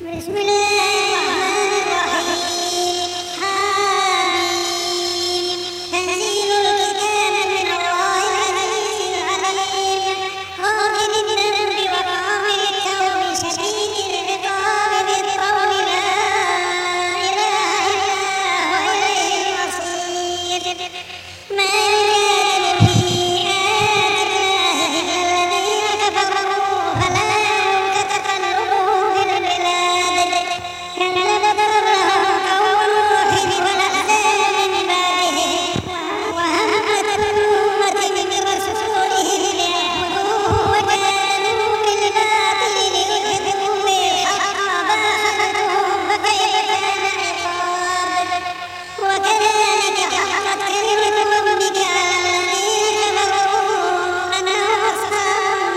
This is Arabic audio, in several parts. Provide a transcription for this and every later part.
بسم الله الرحمن الرحيم. حميم. تنزيل الكتاب من الله العزيز العليم. غافر الذنب وقابل التوب شديد العقاب ذي الطول لا إله إلا هو إليه المصير. ما يجادل في آيات الله إلا الذين كفروا فلا يغرك تقلبهم في البلاد. كذبت قبلهم قوم نوح والأحزاب من بعده وهمت كل أمة برسولهم ليأخذوه وجادلوا بالباطل ليدحضوا به الحق فأخذتهم فكيف كان عقاب. وكذلك حقت كلمة ربك على الذين كفروا أنهم أصحاب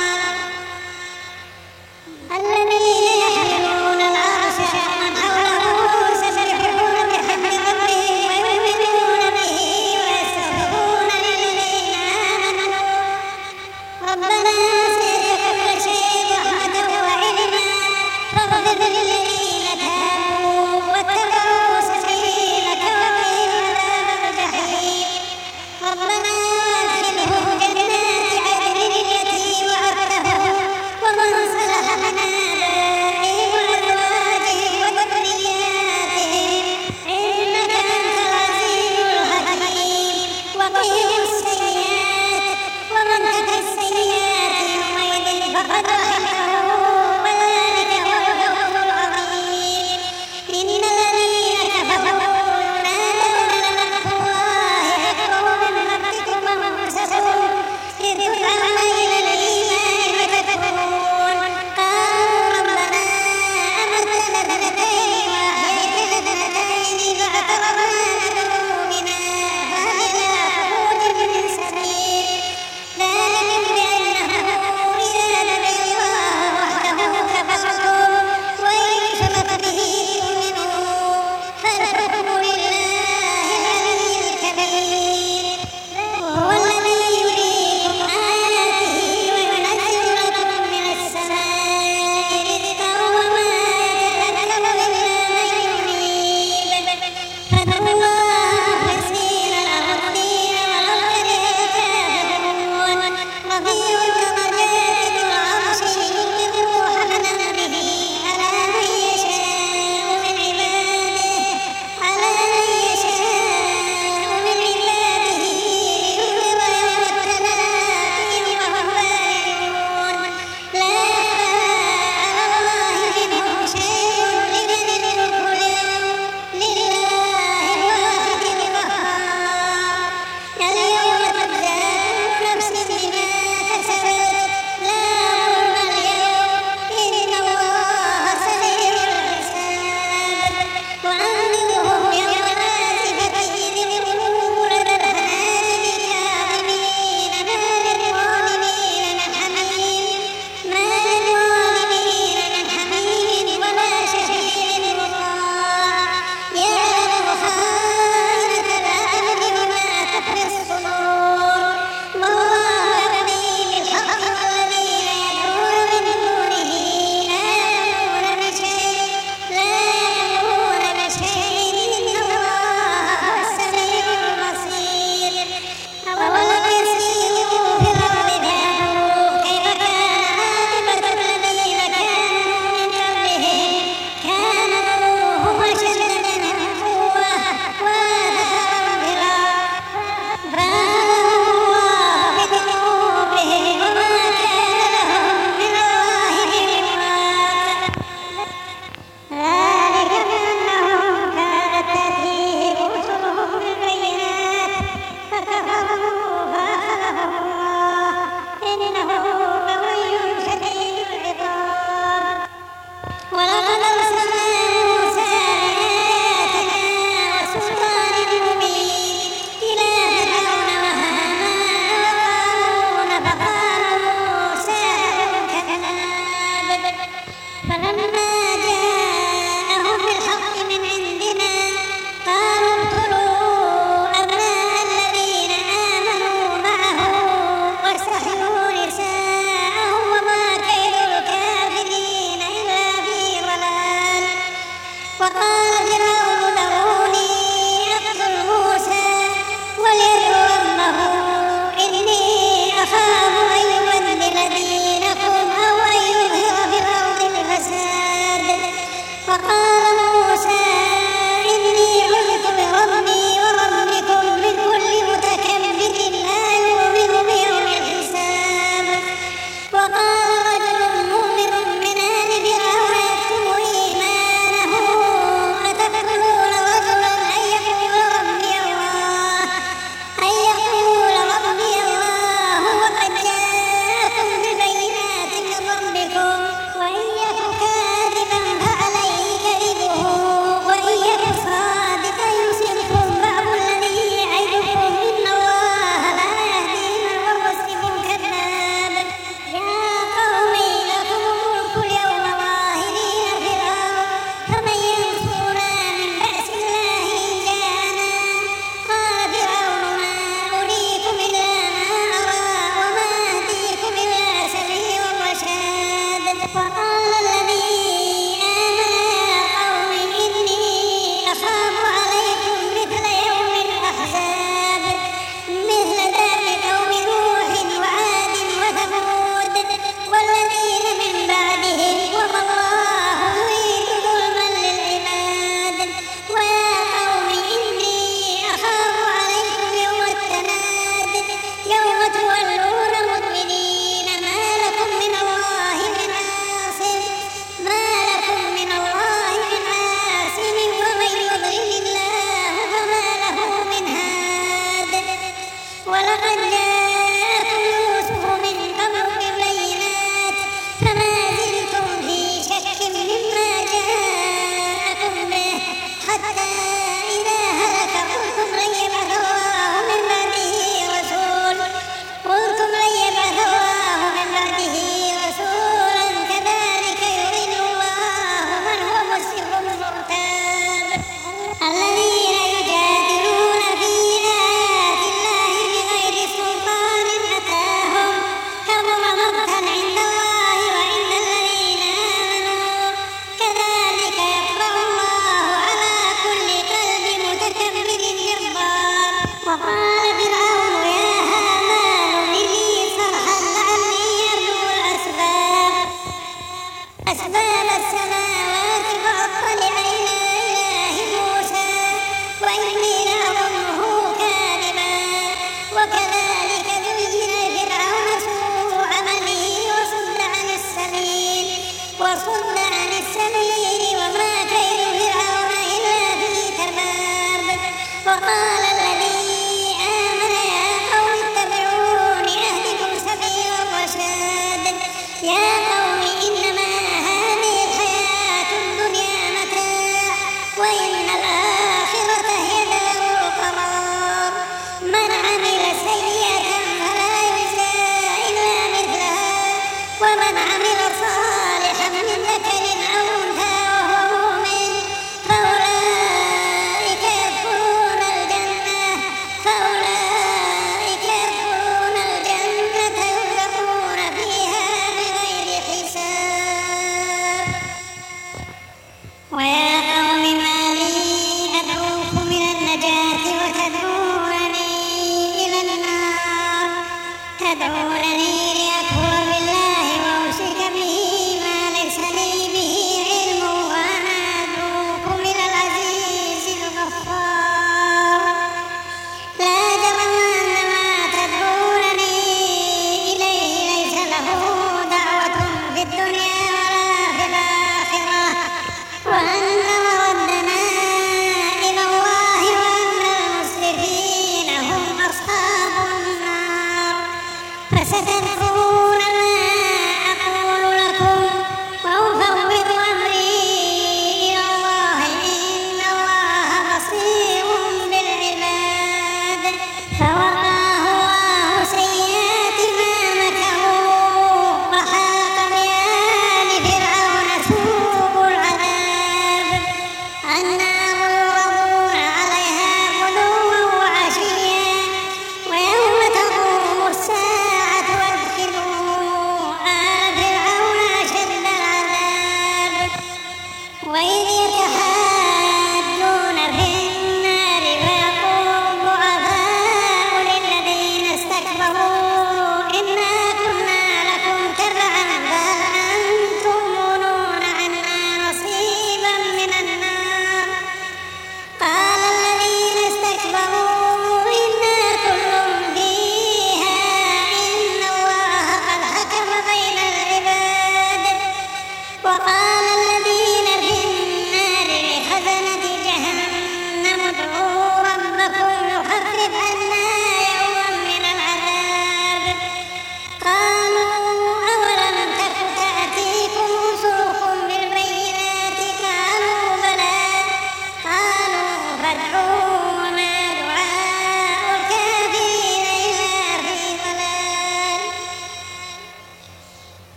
النار الذين يحملون العرش ومن حوله يسبحون بحمد ربهم ويؤمنون به ويستغفرون للذين آمنوا ربنا وسعت كل شيء رحمة وعلما فاغفر للذين تابوا واتبعوا سبيلك وقهم عذاب الجحيم. ربنا وادخلهم جنات عدن التي وعدتهم ومن صلح من آبائهم وأزواجهم وذرياتهم إنك أنت العزيز الحكيم. وقهم السيئات ومن تق السيئات يومئذ فقد رحمته وذلك هو الفوز العظيم. إن الذين كفروا ينادون لمقت الله أكبر من مقتكم أنفسكم إذ تدعون إلى الإيمان فتكفرون. قالوا ربنا أمتنا اثنتين وأحييتنا اثنتين فاعترفنا بذنوبنا فهل إلى خروج من سبيل. ذلك بأنه إذا دعي الله وحده كفرتم وإن يشرك به تؤمنون فالحكم لله العلي الكبير. وهو الذي يريكم آياته وينزل لكم من السماء رزقا وما يتذكر إلا من ينيب. فاتقوا الله مخلصين له الدين ولو كره الكافرون. رفيع الدرجات ذو العرش يلقي الروح من أمره على من يشاء من عباده لينذر يوم التلاقي وهم بالغون. لا يخفى على الله منهم شيء لمن الملك اليوم لله الواحد القهار. اليوم تجزى كل نفس بما كسبت لا ظلم اليوم إن الله سريع الحساب. وأنذرهم يوم الآزفة إذ يقولون للرحمن بالكاظمين ما للظالمين من حميم ولا شفيع مطاع يعلم خائنة الأعين وما تخفي الصدور. والله يهدي بالحق والذين يدعون من دونه لا يملكون بشيء إن الله هو السميع البصير. أولم يسيروا في الأرض فينظروا كيف كان عاقبة الذين كانوا من قبلهم كانوا هم أشد منهم قوة وآثارا في الأرض فأخذهم الله بذنوبهم وما كان لهم من الله من واق. ذلك بأنهم كانت تأتيهم رسلهم بالبينات فكفروا فأخذهم الله إنه قوي شديد العقاب. ولقد أرسلنا موسى بآياتنا وسلطان مبين إلى فرعون وهامان وقارون فقالوا ساحر كذاب. فلما جاءهم بالحق من عندنا قالوا اقتلوا أبناء الذين آمنوا معه واستحيوا نساءهم وما كيد الكافرين إلا في ضلال. وقال موسى إني عذت بربي وربكم من كل متكبر لا يؤمن بيوم الحساب. وقال رجل مؤمن من آل فرعون يكتم إيمانه أتقتلون رجلا أن يقول ربي الله وقد جاءكم بالبينات من ربكم وإن يك كاذبا فعليه كذبه وإن يك صادقا يصبكم بعض الذي يعدكم إن الله لا يهدي من هو مسرف كذاب. يا قوم لكم الملك اليوم ظاهرين في الأرض فمن ينصرنا من بأس الله إن جاءنا. قال فرعون ما أريكم إلا ما أرى وما أهديكم إلا سبيل الرشاد. وقال الذي آمن يا قوم إني أخاف عليكم مثل يوم الأحزاب مثل داب قوم نوح وعاد وثمود والذين من بعدهم وما الله يريد ظلما للعباد. ويا قوم إني أخاف عليكم يوم التناد يوم تولون مدبرين ما لكم من الله من عاصم ومن يضلل الله فما له من هاد. ولقد جاءكم يوسف من قبل بالبينات فما زلتم في شك مما جاءكم به حتى إذا هلك قلتم لن يبعث الله من بعده رسولا كذلك يضل الله من هو مسرف مرتاب. الذين يجادلون في آيات الله بغير سلطان أتاهم كبر مقتا عند الله وعند الذين آمنوا كذلك يطبع الله على كل قلب متكبر جبار. وقال فرعون يا هامان ابن لي صرحا لعلي أبلغ أسباب السماوات فأطلع إلى إله موسى وإني لأظنه كاذبا. وكذلك زين لفرعون سوء عمله وصد عن السبيل وما كيد فرعون إلا في تباب. وقال الذي آمن يا قوم اتبعون أهدكم سبيل الرشاد. يا قوم إنما هذه الحياة الدنيا متاع وإن الآخرة هي دار القرار. من عمل سيئة فلا يجزى إلا مثلها ومن عمل صالحا من ذكر أو أنثى وهو مؤمن فأولئك يدخلون الجنة يرزقون فيها بغير حساب. ويا قوم ما لي أدعوكم إلى النجاة وتدعونني إلى النار. تدعونني لأكفر بالله وأشرك به ما ليس لي به علم وأنا أدعوكم إلى العزيز الغفار. لا جرم أن ما تدعونني إليه ليس له دعوة في الدنيا ولا في الآخرة وأن مردنا إلى الله وأن المسرفين هم أصحاب النار. فستذكرون ما أقول لكم وأفوض أمري إلى الله إن الله بصير بالعباد. فوقاه الله سيئات ما مكروا وحاق بآل فرعون سوء العذاب. النار يعرضون عليها غدوا وعشيا ويوم تقوم الساعة أدخلوا آل فرعون أشد العذاب. وإذ يتحاجون في النار فيقول الضعفاء للذين استكبروا إنا كنا لكم تبعا فهل أنتم مغنون عنا نصيبا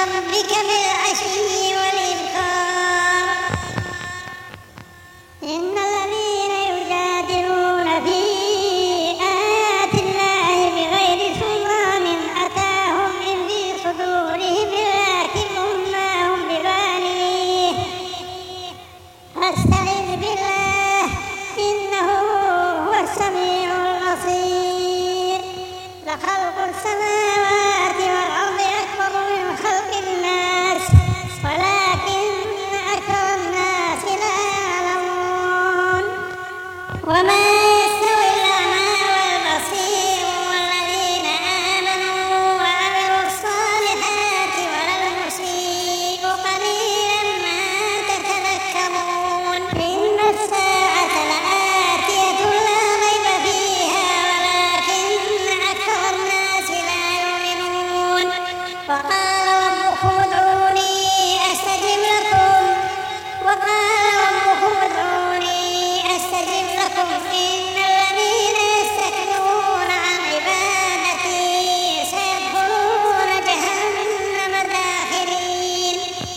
ربك بالعشي والإبكار إن الذين يجادلون في آيات الله بغير سلطان أتاهم إن في صدورهم إلا كبر ما هم ببالغيه فاستعذ بالله إنه هو السميع البصير لخلق السماوات والأرض أكبر من خلق الناس ولكن أكثر الناس لا يعلمون وما يستوي الأعمى والبصير والذين آمنوا وعملوا الصالحات ولا المسيء قليلا ما تتذكرون إن الساعة لآتية لا ريب فيها ولكن أكثر الناس لا يؤمنون وقال ربكم ادعوني أستجب لكم إن الذين يستكبرون عن عبادتي سيدخلون جهنم داخرين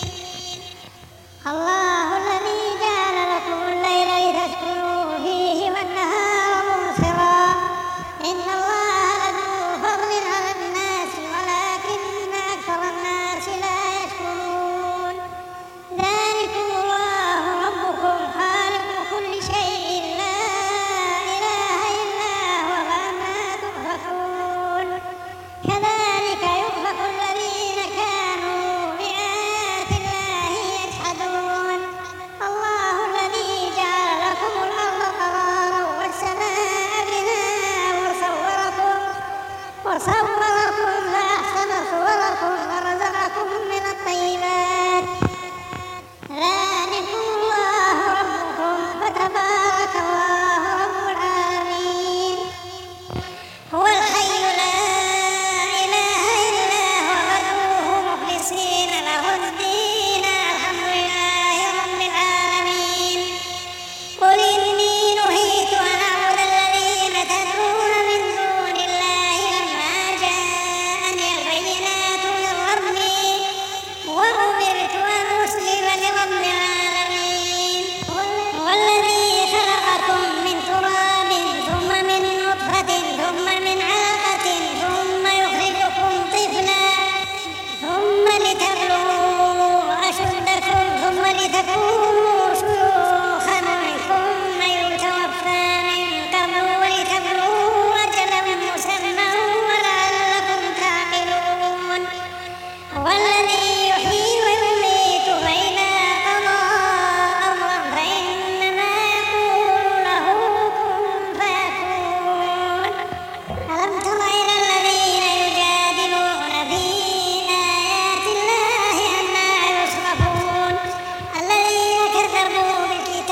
الله الذي جعل لكم الليل لتسكنوا فيه والنهار مبصرا إن الله لذو فضل على الناس ولكن أكثر الناس لا يشكرون ذلكم الله ربكم خالق كل شيء لا إله إلا هو فأنى تؤفكون كذلك يؤفك الذين كانوا بآيات الله يجحدون الله الذي جعل لكم الأرض قرارا والسماء بناء وصوركم فأحسن صوركم ورزقكم من الطيبات ذلكم الله ربكم فتبارك الله رب العالمين هو الحي لا إله إلا هو فادعوه مخلصين له الدين الحمد لله رب العالمين قل إني نهيت أن أعبد الذين تدعون من دون الله لما جاءني البينات من ربي وأمرت أن أسلم لرب العالمين والذي خلقكم من تراب ثم من نطفة ثم من علقة ثم يخرجكم طفلا ثم لتبلغوا أشدكم ثم لتكونوا شيوخا ثم يتوفى من قبل ولتبلغوا أجلا مسمى ولعلكم تعقلون والذي يحيي ويميت فإذا قضى أمرا فإنما يقول له كن فيكون ألم تر إلى الذين يجادلون في آيات الله أنى يصرفون الذين كذبوا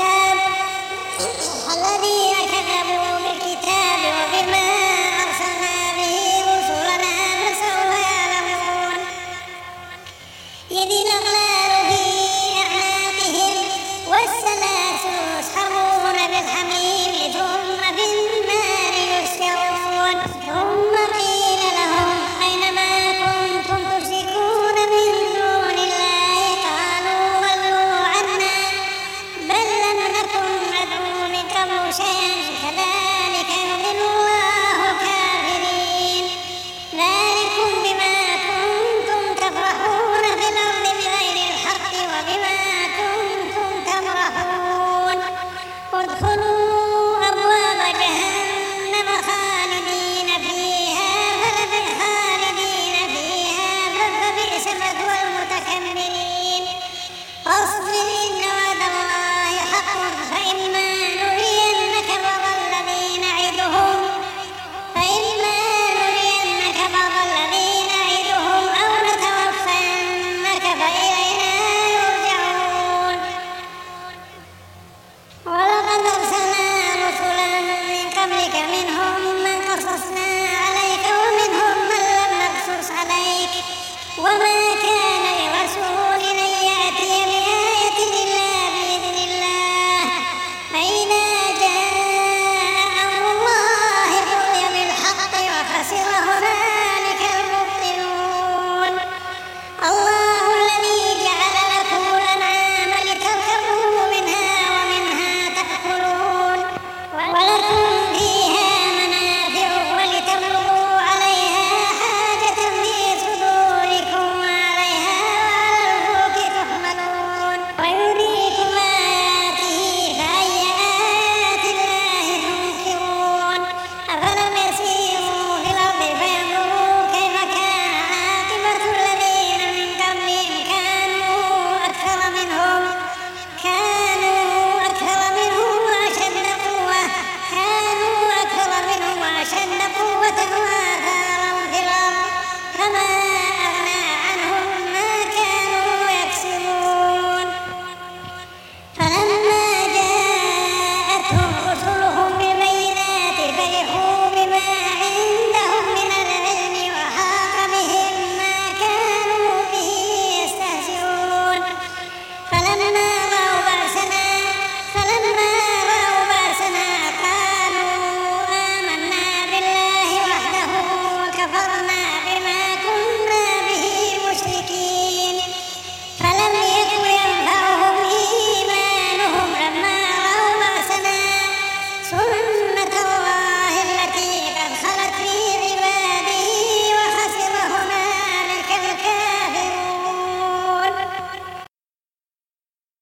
بالكتاب وبما أرسلنا به رسلنا فسوف يعلمون إذ الأغلال في أعناقهم والسلاسل يسحبون بالحميم ثم في النار يسجرون ثم قيل لهم أين ما كنتم تشركون من دون الله قالوا ضلوا عنا بل لم نكن ندعو من قبل شيئا كذلك يضل الله الكافرين ذلكم بما كنتم تفرحون في الأرض بغير الحق وبما كنتم تمرحون ادخلوا أبواب جهنم خالدين فيها فبئس مثوى المتكبرين فاصبر إن وعد الله حق فإما نرينك بعض الذي نعدهم أو نتوفينك فإلينا يرجعون ولقد أرسلنا رسلا من قبلك منهم من قصصنا عليك ومنهم من لم نقصص عليك وما